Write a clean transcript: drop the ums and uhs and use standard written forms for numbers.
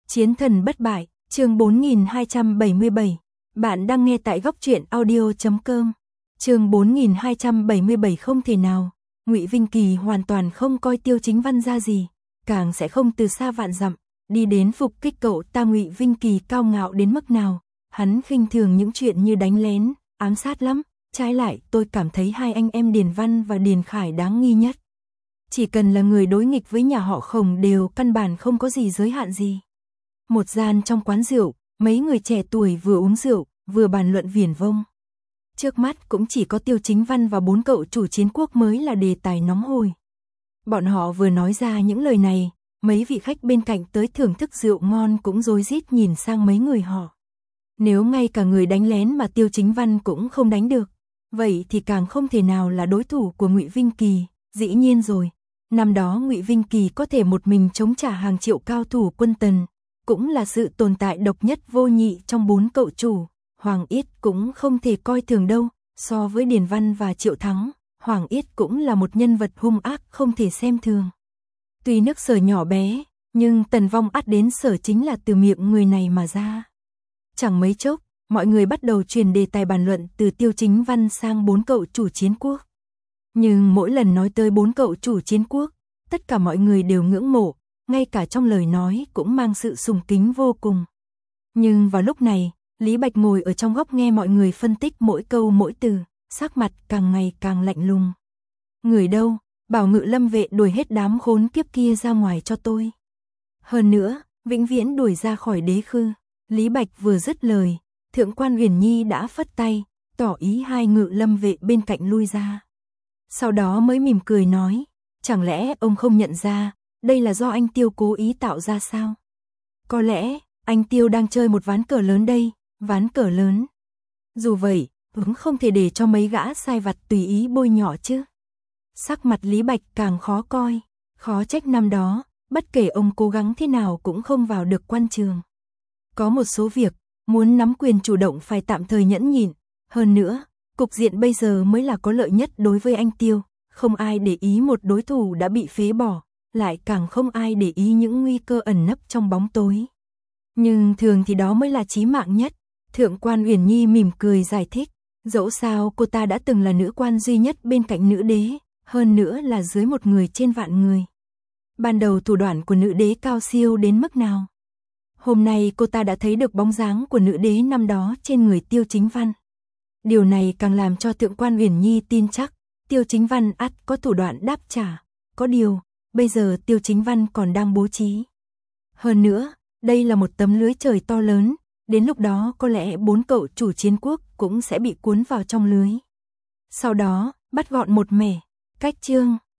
Chiến thần bất bại, chương 4277. Bạn đang nghe tại góc truyện audio.com. Chương 4277 không thể nào. Ngụy Vinh Kỳ hoàn toàn không coi Tiêu Chính Văn ra gì, càng sẽ không từ xa vạn dặm đi đến phục kích cậu ta. Ngụy Vinh Kỳ cao ngạo đến mức nào, hắn khinh thường những chuyện như đánh lén, ám sát lắm. Trái lại, tôi cảm thấy hai anh em Điền Văn và Điền Khải đáng nghi nhất. Chỉ cần là người đối nghịch với nhà họ Khổng đều căn bản không có gì giới hạn gì. Một gian trong quán rượu, mấy người trẻ tuổi vừa uống rượu, vừa bàn luận viển vông. Trước mắt cũng chỉ có Tiêu Chính Văn và 4 cậu chủ chiến quốc mới là đề tài nóng hổi. Bọn họ vừa nói ra những lời này, mấy vị khách bên cạnh tới thưởng thức rượu ngon cũng rối rít nhìn sang mấy người họ. Nếu ngay cả người đánh lén mà Tiêu Chính Văn cũng không đánh được, vậy thì càng không thể nào là đối thủ của Ngụy Vinh Kỳ. Dĩ nhiên rồi, năm đó Ngụy Vinh Kỳ có thể một mình chống trả hàng triệu cao thủ quân Tần, cũng là sự tồn tại độc nhất vô nhị trong 4 cậu chủ. Hoàng Yết cũng không thể coi thường đâu. So với Điền Văn và Triệu Thắng, Hoàng Yết cũng là một nhân vật hung ác không thể xem thường. Tuy nước Sở nhỏ bé, nhưng tần vong ắt đến Sở chính là từ miệng người này mà ra. Chẳng mấy chốc, mọi người bắt đầu truyền đề tài bàn luận từ Tiêu Chính Văn sang 4 cậu chủ chiến quốc. Nhưng mỗi lần nói tới 4 cậu chủ chiến quốc, tất cả mọi người đều ngưỡng mộ, ngay cả trong lời nói cũng mang sự sùng kính vô cùng. Nhưng vào lúc này, Lý Bạch ngồi ở trong góc nghe mọi người phân tích mỗi câu mỗi từ, sắc mặt càng ngày càng lạnh lùng. Người đâu, bảo Ngự Lâm vệ đuổi hết đám khốn kiếp kia ra ngoài cho tôi. Hơn nữa, vĩnh viễn đuổi ra khỏi đế khư. Lý Bạch vừa dứt lời, Thượng quan Uyển Nhi đã phất tay, tỏ ý hai Ngự Lâm vệ bên cạnh lui ra. Sau đó mới mỉm cười nói, chẳng lẽ ông không nhận ra, đây là do anh Tiêu cố ý tạo ra sao? Có lẽ, anh Tiêu đang chơi một ván cờ lớn đây, ván cờ lớn. Dù vậy, cũng không thể để cho mấy gã sai vặt tùy ý bôi nhọ chứ. Sắc mặt Lý Bạch càng khó coi, khó trách năm đó, bất kể ông cố gắng thế nào cũng không vào được quan trường. Có một số việc, muốn nắm quyền chủ động phải tạm thời nhẫn nhịn. Hơn nữa, cục diện bây giờ mới là có lợi nhất đối với anh Tiêu. Không ai để ý một đối thủ đã bị phế bỏ, lại càng không ai để ý những nguy cơ ẩn nấp trong bóng tối. Nhưng thường thì đó mới là chí mạng nhất. Thượng quan Uyển Nhi mỉm cười giải thích, dẫu sao cô ta đã từng là nữ quan duy nhất bên cạnh nữ đế, hơn nữa là dưới một người trên vạn người. Ban đầu thủ đoạn của nữ đế cao siêu đến mức nào? Hôm nay cô ta đã thấy được bóng dáng của nữ đế năm đó trên người Tiêu Chính Văn. Điều này càng làm cho Thượng quan Uyển Nhi tin chắc, Tiêu Chính Văn ắt có thủ đoạn đáp trả. Có điều, bây giờ Tiêu Chính Văn còn đang bố trí. Hơn nữa, đây là một tấm lưới trời to lớn, đến lúc đó có lẽ 4 cậu chủ chiến quốc cũng sẽ bị cuốn vào trong lưới. Sau đó, bắt gọn một mẻ. Cách chương